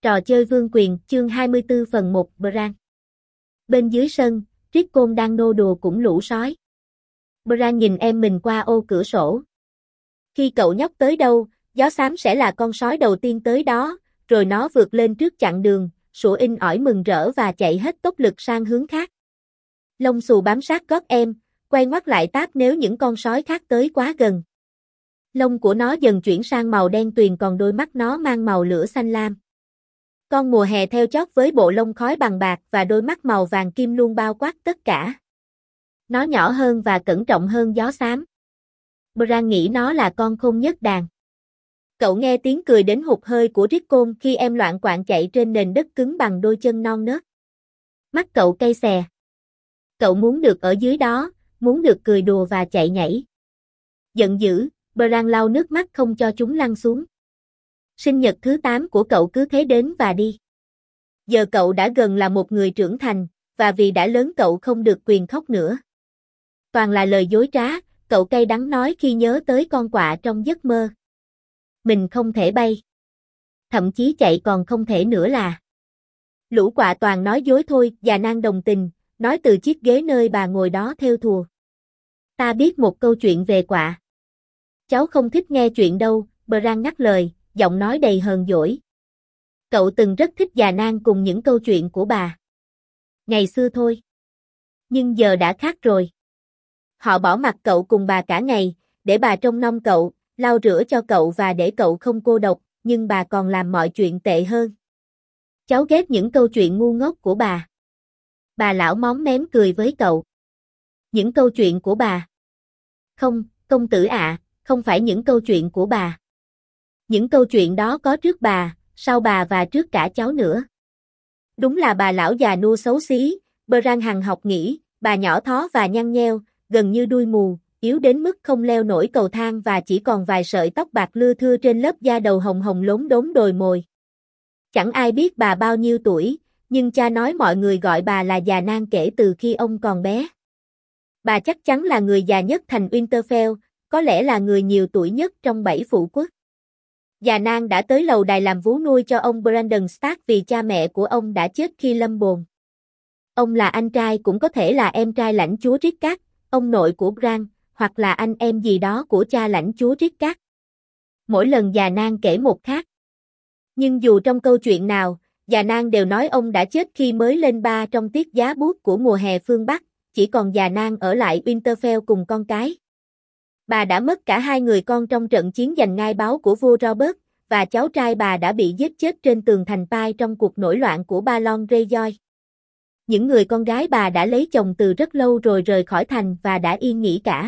Trò chơi vương quyền, chương 24 phần 1, Bran. Bên dưới sân, Rickon đang nô đùa cũng lũ sói. Bran nhìn em mình qua ô cửa sổ. Khi cậu nhóc tới đâu, gió xám sẽ là con sói đầu tiên tới đó, rồi nó vượt lên trước chặn đường, sủa inh ỏi mừng rỡ và chạy hết tốc lực sang hướng khác. Lông xù bám sát gót em, quay ngoắt lại táp nếu những con sói khác tới quá gần. Lông của nó dần chuyển sang màu đen tuyền, còn đôi mắt nó mang màu lửa xanh lam. Con mùa hè theo chót với bộ lông khói bằng bạc và đôi mắt màu vàng kim luôn bao quát tất cả. Nó nhỏ hơn và cẩn trọng hơn gió xám. Bran nghĩ nó là con khôn nhất đàn. Cậu nghe tiếng cười đến hụt hơi của Rickon khi em loạng quạng chạy trên nền đất cứng bằng đôi chân non nớt. Mắt cậu cay xè. Cậu muốn được ở dưới đó, muốn được cười đùa và chạy nhảy. Giận dữ, Bran lau nước mắt không cho chúng lăn xuống. Sinh nhật thứ 8 của cậu cứ thế đến và đi. Giờ cậu đã gần là một người trưởng thành, và vì đã lớn cậu không được quyền khóc nữa. Toàn là lời dối trá, cậu cay đắng nói khi nhớ tới con quạ trong giấc mơ. Mình không thể bay. Thậm chí chạy còn không thể nữa là. Lũ quạ toàn nói dối thôi, già nang đồng tình, nói từ chiếc ghế nơi bà ngồi đó thêu thùa. Ta biết một câu chuyện về quạ. Cháu không thích nghe chuyện đâu, Bran ngắt lời, giọng nói đầy hờn dỗi. Cậu từng rất thích già nang cùng những câu chuyện của bà. Ngày xưa thôi. Nhưng giờ đã khác rồi. Họ bỏ mặc cậu cùng bà cả ngày, để bà trông nom cậu, lau rửa cho cậu và để cậu không cô độc, nhưng bà còn làm mọi chuyện tệ hơn. Cháu ghét những câu chuyện ngu ngốc của bà. Bà lão móm mém cười với cậu. Những câu chuyện của bà. Không, công tử ạ, không phải những câu chuyện của bà. Những câu chuyện đó có trước bà, sau bà và trước cả cháu nữa. Đúng là bà lão già nua xấu xí, Bran hằng học nghĩ, bà nhỏ thó và nhăn nheo, gần như đuôi mù, yếu đến mức không leo nổi cầu thang và chỉ còn vài sợi tóc bạc lưa thưa trên lớp da đầu hồng hồng lốm đốm đồi mồi. Chẳng ai biết bà bao nhiêu tuổi, nhưng cha nói mọi người gọi bà là già nang kể từ khi ông còn bé. Bà chắc chắn là người già nhất thành Winterfell, có lẽ là người nhiều tuổi nhất trong 7 phụ quốc. Già nang đã tới lầu đài làm vú nuôi cho ông Brandon Stark vì cha mẹ của ông đã chết khi lâm bồn. Ông là anh trai cũng có thể là em trai lãnh chúa Rickard, ông nội của Bran, hoặc là anh em gì đó của cha lãnh chúa Rickard. Mỗi lần già nang kể một khác. Nhưng dù trong câu chuyện nào, già nang đều nói ông đã chết khi mới lên 3 trong tiết giá buốt của mùa hè phương Bắc, chỉ còn già nang ở lại Winterfell cùng con cái. Bà đã mất cả 2 người con trong trận chiến giành ngai báu của vua Robert, và cháu trai bà đã bị giết chết trên tường thành Pai trong cuộc nổi loạn của Balon Greyjoy. Những người con gái bà đã lấy chồng từ rất lâu rồi rời khỏi thành và đã yên nghỉ cả.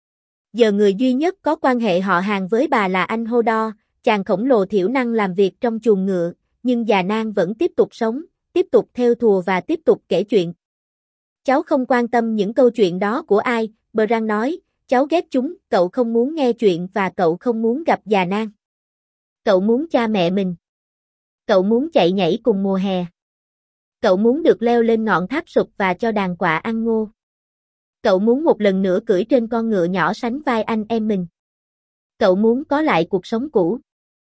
Giờ người duy nhất có quan hệ họ hàng với bà là anh Hodor, chàng khổng lồ thiểu năng làm việc trong chuồng ngựa, nhưng già nang vẫn tiếp tục sống, tiếp tục thêu thùa và tiếp tục kể chuyện. Cháu không quan tâm những câu chuyện đó của ai, Bran nói, cháu ghét chúng, cậu không muốn nghe chuyện và cậu không muốn gặp già nang. Cậu muốn cha mẹ mình. Cậu muốn chạy nhảy cùng mùa hè. Cậu muốn được leo lên ngọn tháp sụp và cho đàn quạ ăn ngô. Cậu muốn một lần nữa cưỡi trên con ngựa nhỏ sánh vai anh em mình. Cậu muốn có lại cuộc sống cũ.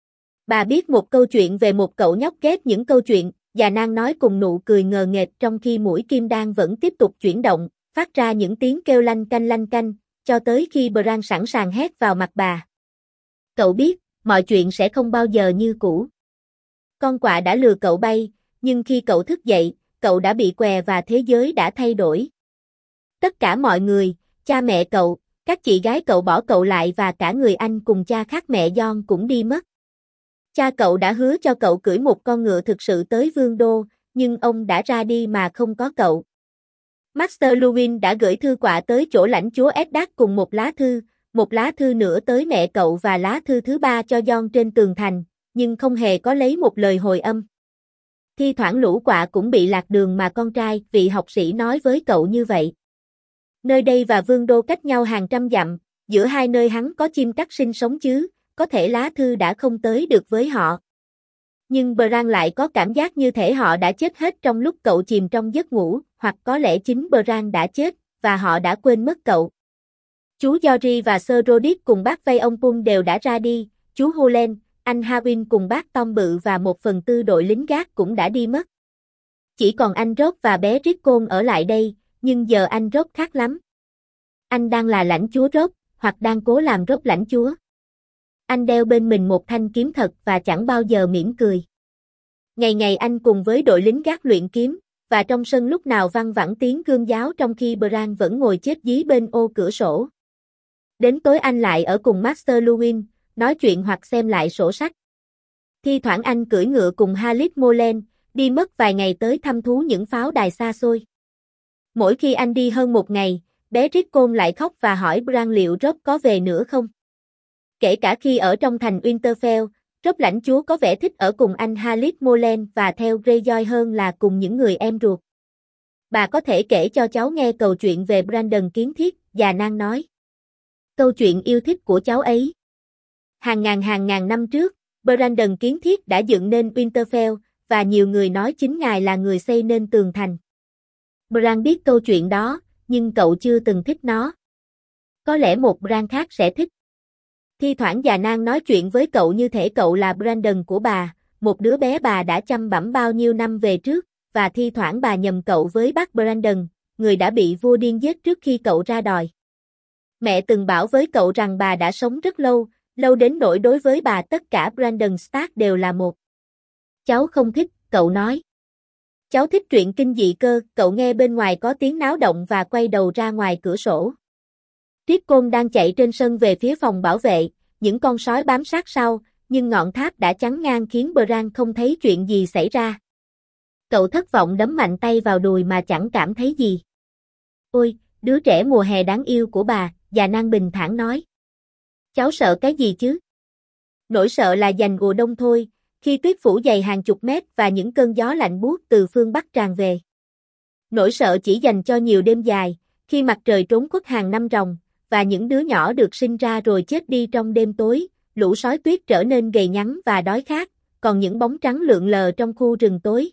Bà biết một câu chuyện về một cậu nhóc ghét những câu chuyện, già nang nói cùng nụ cười ngờ nghệch trong khi mũi kim đan vẫn tiếp tục chuyển động, phát ra những tiếng kêu lanh canh, cho tới khi Bran sẵn sàng hét vào mặt bà. Cậu biết, mọi chuyện sẽ không bao giờ như cũ. Con quạ đã lừa cậu bay, nhưng khi cậu thức dậy, cậu đã bị què và thế giới đã thay đổi. Tất cả mọi người, cha mẹ cậu, các chị gái cậu bỏ cậu lại và cả người anh cùng cha khác mẹ Jon cũng đi mất. Cha cậu đã hứa cho cậu cưỡi một con ngựa thực sự tới vương đô, nhưng ông đã ra đi mà không có cậu. Master Luwin đã gửi thư quạ tới chỗ lãnh chúa Eddard cùng một lá thư nữa tới mẹ cậu và lá thư thứ 3 cho Jon trên tường thành, nhưng không hề có lấy một lời hồi âm. Thi thoảng lũ quạ cũng bị lạc đường mà con trai, vị học sĩ nói với cậu như vậy. Nơi đây và vương đô cách nhau hàng trăm dặm, giữa hai nơi hắn có chim cắt sinh sống chứ, có thể lá thư đã không tới được với họ. Nhưng Bran lại có cảm giác như thể họ đã chết hết trong lúc cậu chìm trong giấc ngủ, hoặc có lẽ chính Bran đã chết, và họ đã quên mất cậu. Chú Jory và Sir Rodrik cùng bác vây ông Pun đều đã ra đi, chú Hulen, anh Harwin cùng bác Tom bự và 1/4 đội lính gác cũng đã đi mất. Chỉ còn anh Rob và bé Rickon ở lại đây, nhưng giờ anh Rob khác lắm. Anh đang là lãnh chúa Rob, hoặc đang cố làm Rob lãnh chúa. Anh đeo bên mình một thanh kiếm thật và chẳng bao giờ mỉm cười. Ngày ngày anh cùng với đội lính gác luyện kiếm, và trong sân lúc nào văng vẳng tiếng gươm giáo trong khi Bran vẫn ngồi chết dí bên ô cửa sổ. Đến tối anh lại ở cùng Master Luwin, nói chuyện hoặc xem lại sổ sách. Thi thoảng anh cưỡi ngựa cùng Halit Molen, đi mất vài ngày tới thăm thú những pháo đài xa xôi. Mỗi khi anh đi hơn một ngày, bé Rickon lại khóc và hỏi Bran liệu Robb có về nữa không. Kể cả khi ở trong thành Winterfell, Robb lãnh chúa có vẻ thích ở cùng anh Halit Molen và theo Greyjoy hơn là cùng những người em ruột. Bà có thể kể cho cháu nghe câu chuyện về Brandon Kiến Thiết, già nang nói. Câu chuyện yêu thích của cháu ấy. Hàng ngàn năm trước, Brandon Kiến Thiết đã dựng nên Winterfell, và nhiều người nói chính ngài là người xây nên tường thành. Bran biết câu chuyện đó, nhưng cậu chưa từng thích nó. Có lẽ một Bran khác sẽ thích. Thi thoảng già nang nói chuyện với cậu như thể cậu là Brandon của bà, một đứa bé bà đã chăm bẵm bao nhiêu năm về trước, và thi thoảng bà nhầm cậu với bác Brandon, người đã bị vua điên giết trước khi cậu ra đòi. Mẹ từng bảo với cậu rằng bà đã sống rất lâu, lâu đến nỗi đối với bà tất cả Brandon Stark đều là một. Cháu không thích, cậu nói. Cháu thích truyện kinh dị cơ, cậu nghe bên ngoài có tiếng náo động và quay đầu ra ngoài cửa sổ. Rickon đang chạy trên sân về phía phòng bảo vệ, những con sói bám sát sau, nhưng ngọn tháp đã chắn ngang khiến Bran không thấy chuyện gì xảy ra. Cậu thất vọng đấm mạnh tay vào đùi mà chẳng cảm thấy gì. Ôi, đứa trẻ mùa hè đáng yêu của bà, già nang bình thản nói. Cháu sợ cái gì chứ? Nỗi sợ là dành mùa đông thôi, khi tuyết phủ dày hàng chục mét và những cơn gió lạnh buốt từ phương Bắc tràn về. Nỗi sợ chỉ dành cho nhiều đêm dài, khi mặt trời trốn khuất hàng năm ròng, và những đứa nhỏ được sinh ra rồi chết đi trong đêm tối, lũ sói tuyết trở nên gầy nhắn và đói khát, còn những bóng trắng lượn lờ trong khu rừng tối.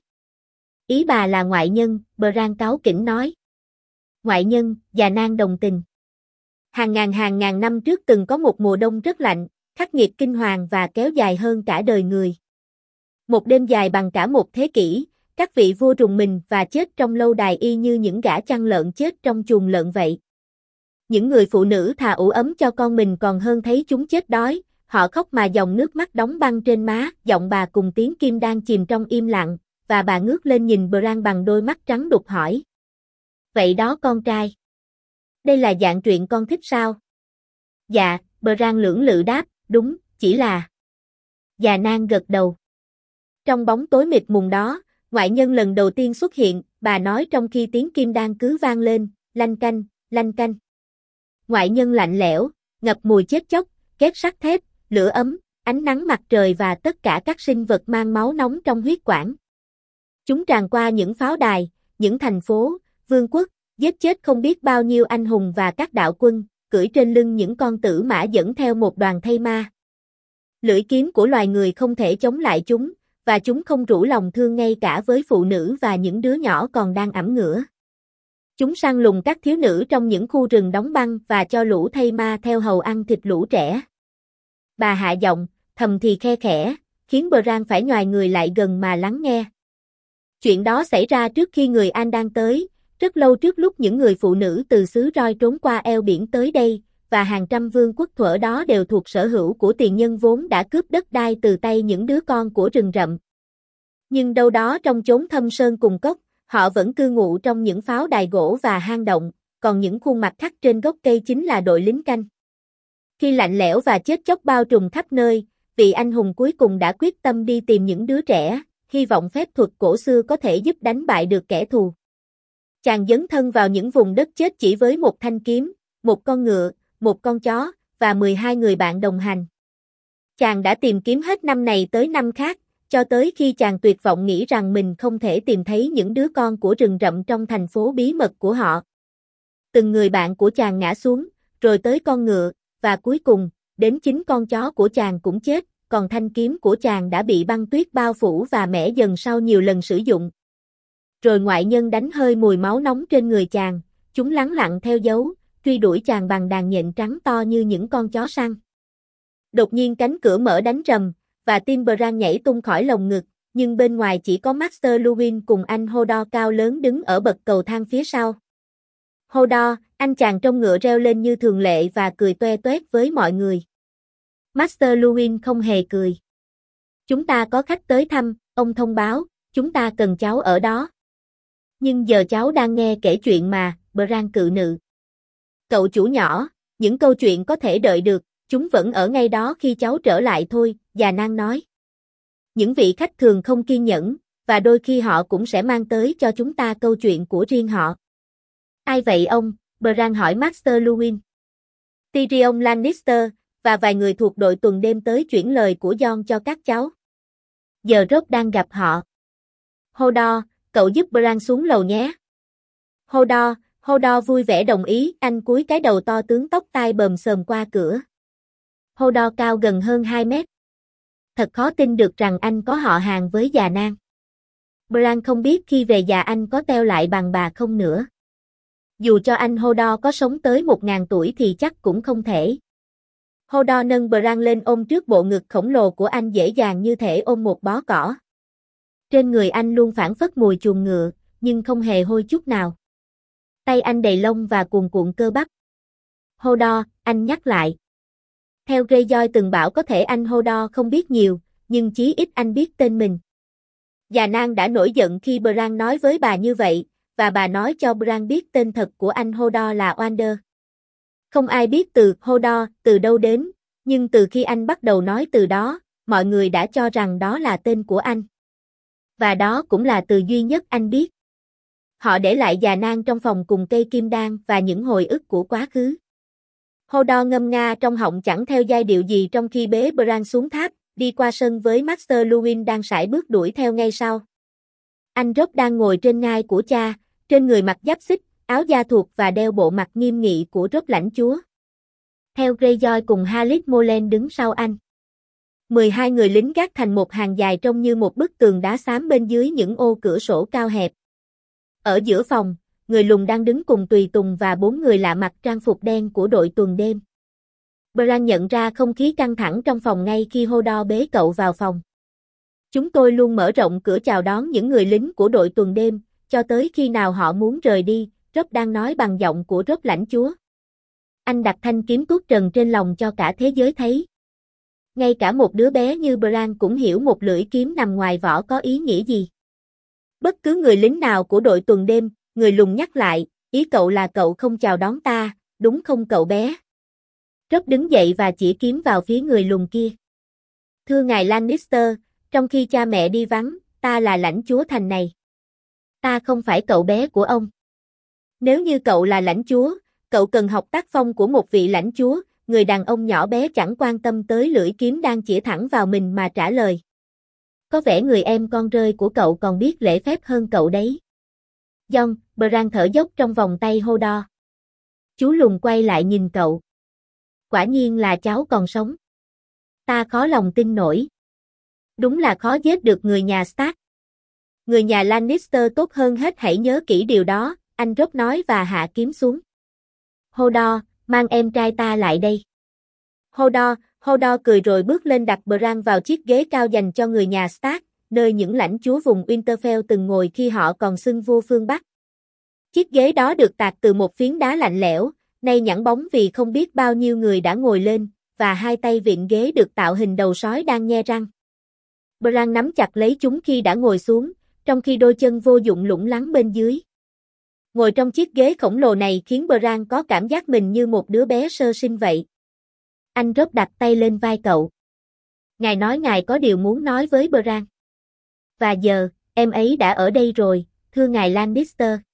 Ý bà là ngoại nhân, Bran cáu kỉnh nói. Ngoại nhân, già nang đồng tình. Hàng ngàn năm trước từng có một mùa đông rất lạnh, khắc nghiệt kinh hoàng và kéo dài hơn cả đời người. Một đêm dài bằng cả một thế kỷ, các vị vua rùng mình và chết trong lâu đài y như những gã chăn lợn chết trong chuồng lợn vậy. Những người phụ nữ thà ủ ấm cho con mình còn hơn thấy chúng chết đói, họ khóc mà dòng nước mắt đóng băng trên má, giọng bà cùng tiếng kim đang chìm trong im lặng, và bà ngước lên nhìn Bran bằng đôi mắt trắng đục hỏi. Vậy đó con trai. Đây là dạng truyện con thích sao? Dạ, Bran lưỡng lự đáp, đúng, chỉ là. Già nang gật đầu. Trong bóng tối mịt mùng đó, ngoại nhân lần đầu tiên xuất hiện, bà nói trong khi tiếng kim đan cứ vang lên, lanh canh, lanh canh. Ngoại nhân lạnh lẽo, ngập mùi chết chóc, két sắt thép, lửa ấm, ánh nắng mặt trời và tất cả các sinh vật mang máu nóng trong huyết quản. Chúng tràn qua những pháo đài, những thành phố, vương quốc, giết chết không biết bao nhiêu anh hùng và các đạo quân, cưỡi trên lưng những con tử mã dẫn theo một đoàn thây ma. Lưỡi kiếm của loài người không thể chống lại chúng, và chúng không rủ lòng thương ngay cả với phụ nữ và những đứa nhỏ còn đang ẵm ngửa. Chúng săn lùng các thiếu nữ trong những khu rừng đóng băng và cho lũ thây ma theo hầu ăn thịt lũ trẻ. Bà hạ giọng, thầm thì khe khẽ, khiến Bran phải nhoài người lại gần mà lắng nghe. Chuyện đó xảy ra trước khi người An đang tới, rất lâu trước lúc những người phụ nữ từ xứ Roi trốn qua eo biển tới đây, và hàng trăm vương quốc thuở đó đều thuộc sở hữu của tiền nhân vốn đã cướp đất đai từ tay những đứa con của rừng rậm. Nhưng đâu đó trong chốn thâm sơn cùng cốc, họ vẫn cư ngụ trong những pháo đài gỗ và hang động, còn những khuôn mặt khắc trên gốc cây chính là đội lính canh. Khi lạnh lẽo và chết chóc bao trùm khắp nơi, vị anh hùng cuối cùng đã quyết tâm đi tìm những đứa trẻ, hy vọng phép thuật cổ xưa có thể giúp đánh bại được kẻ thù. Chàng dấn thân vào những vùng đất chết chỉ với một thanh kiếm, một con ngựa, một con chó, và 12 người bạn đồng hành. Chàng đã tìm kiếm hết năm này tới năm khác, cho tới khi chàng tuyệt vọng nghĩ rằng mình không thể tìm thấy những đứa con của rừng rậm trong thành phố bí mật của họ. Từng người bạn của chàng ngã xuống, rồi tới con ngựa, và cuối cùng, đến chính con chó của chàng cũng chết, còn thanh kiếm của chàng đã bị băng tuyết bao phủ và mẻ dần sau nhiều lần sử dụng. Rồi ngoại nhân đánh hơi mùi máu nóng trên người chàng, chúng lắng lặng theo dấu, truy đuổi chàng bằng đàn nhện trắng to như những con chó săn. Đột nhiên cánh cửa mở đánh rầm, và tim Bran nhảy tung khỏi lồng ngực, nhưng bên ngoài chỉ có Master Luwin cùng anh Hodor cao lớn đứng ở bậc cầu thang phía sau. Hodor, anh chàng trong ngựa reo lên như thường lệ và cười toe toét với mọi người. Master Luwin không hề cười. Chúng ta có khách tới thăm, ông thông báo, chúng ta cần cháu ở đó. Nhưng giờ cháu đang nghe kể chuyện mà, Bran cự nữ. Cậu chủ nhỏ, những câu chuyện có thể đợi được, chúng vẫn ở ngay đó khi cháu trở lại thôi, già nang nói. Những vị khách thường không kiên nhẫn, và đôi khi họ cũng sẽ mang tới cho chúng ta câu chuyện của riêng họ. Ai vậy ông? Bran hỏi Master Luwin. Tyrion Lannister, và vài người thuộc đội tuần đêm tới chuyển lời của Jon cho các cháu. Giờ Robb đang gặp họ. Hodor, cậu giúp Bran xuống lầu nhé. Hodor vui vẻ đồng ý, anh cúi cái đầu to tướng tóc tai bờm xồm qua cửa. Hodor cao gần hơn 2 mét. Thật khó tin được rằng anh có họ hàng với già nang. Bran không biết khi về già anh có teo lại bằng bà không nữa. Dù cho anh Hodor có sống tới 1000 tuổi thì chắc cũng không thể. Hodor nâng Bran lên ôm trước bộ ngực khổng lồ của anh dễ dàng như thể ôm một bó cỏ. Trên người anh luôn phảng phất mùi chuồng ngựa, nhưng không hề hôi chút nào. Tay anh đầy lông và cuồn cuộn cơ bắp. Hodor, anh nhắc lại. Theo Greyjoy từng bảo có thể anh Hodor không biết nhiều, nhưng chí ít anh biết tên mình. Già nang đã nổi giận khi Bran nói với bà như vậy, và bà nói cho Bran biết tên thật của anh Hodor là Wander. Không ai biết từ Hodor từ đâu đến, nhưng từ khi anh bắt đầu nói từ đó, mọi người đã cho rằng đó là tên của anh. Và đó cũng là từ duy nhất anh biết. Họ để lại già nang trong phòng cùng cây kim đan và những hồi ức của quá khứ. Hodor ngâm nga trong họng chẳng theo giai điệu gì trong khi bế Bran xuống tháp, đi qua sân với Master Luwin đang sải bước đuổi theo ngay sau. Anh Robb đang ngồi trên ngai của cha, trên người mặc giáp xích, áo da thuộc và đeo bộ mặt nghiêm nghị của Robb lãnh chúa. Theo Greyjoy cùng Halit Molen đứng sau anh. 12 người lính gác thành một hàng dài trông như một bức tường đá xám bên dưới những ô cửa sổ cao hẹp. Ở giữa phòng, người lùn đang đứng cùng tùy tùng và 4 người lạ mặc trang phục đen của đội tuần đêm. Bran nhận ra không khí căng thẳng trong phòng ngay khi Hodor bế cậu vào phòng. Chúng tôi luôn mở rộng cửa chào đón những người lính của đội tuần đêm, cho tới khi nào họ muốn rời đi, Robb đang nói bằng giọng của Robb lãnh chúa. Anh đặt thanh kiếm tuốt trần trên lòng cho cả thế giới thấy. Ngay cả một đứa bé như Bran cũng hiểu một lưỡi kiếm nằm ngoài vỏ có ý nghĩa gì. Bất cứ người lính nào của đội tuần đêm, người lùn nhắc lại, ý cậu là cậu không chào đón ta, đúng không cậu bé? Robb đứng dậy và chỉ kiếm vào phía người lùn kia. Thưa ngài Lannister, trong khi cha mẹ đi vắng, ta là lãnh chúa thành này. Ta không phải cậu bé của ông. Nếu như cậu là lãnh chúa, cậu cần học tác phong của một vị lãnh chúa, người đàn ông nhỏ bé chẳng quan tâm tới lưỡi kiếm đang chĩa thẳng vào mình mà trả lời. Có vẻ người em con rơi của cậu còn biết lễ phép hơn cậu đấy. Jon, Bran thở dốc trong vòng tay Hodor. Chú lùn quay lại nhìn cậu. Quả nhiên là cháu còn sống. Ta khó lòng tin nổi. Đúng là khó giết được người nhà Stark. Người nhà Lannister tốt hơn hết, hãy nhớ kỹ điều đó, anh Robb nói và hạ kiếm xuống. Hodor, mang em trai ta lại đây. Hodor cười rồi bước lên đặt Bran vào chiếc ghế cao dành cho người nhà Stark, nơi những lãnh chúa vùng Winterfell từng ngồi khi họ còn xưng vua phương Bắc. Chiếc ghế đó được tạc từ một phiến đá lạnh lẽo, nay nhẵn bóng vì không biết bao nhiêu người đã ngồi lên, và hai tay vịn ghế được tạo hình đầu sói đang nhe răng. Bran nắm chặt lấy chúng khi đã ngồi xuống, trong khi đôi chân vô dụng lủng lẳng bên dưới. Ngồi trong chiếc ghế khổng lồ này khiến Bran có cảm giác mình như một đứa bé sơ sinh vậy. Anh Robb đặt tay lên vai cậu. Ngài nói ngài có điều muốn nói với Bran. Và giờ, em ấy đã ở đây rồi, thưa ngài Lannister.